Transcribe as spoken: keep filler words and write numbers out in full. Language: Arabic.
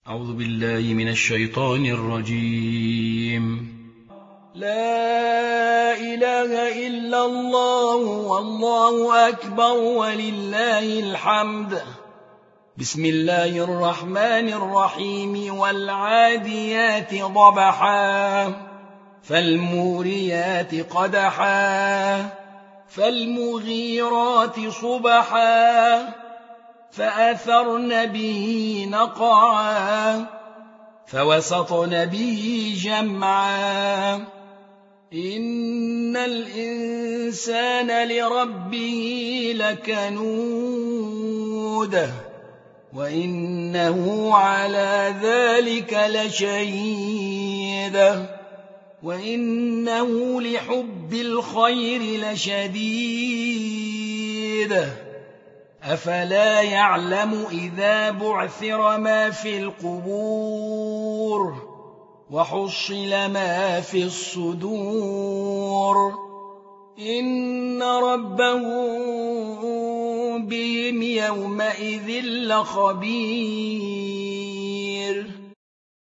أعوذ بالله من الشيطان الرجيم. لا إله إلا الله والله أكبر ولله الحمد. بسم الله الرحمن الرحيم. والعاديات ضبحا فالموريات قدحا فالمغيرات صبحا فأثرن به نقعا فوسطن به جمعا إن الإنسان لربه لكنود وإنه على ذلك لشهيد وإنه لحب الخير لشديد أفلا يعلم إذا بعثر ما في القبور وحصل ما في الصدور إن ربهم بهم يومئذ لخبير.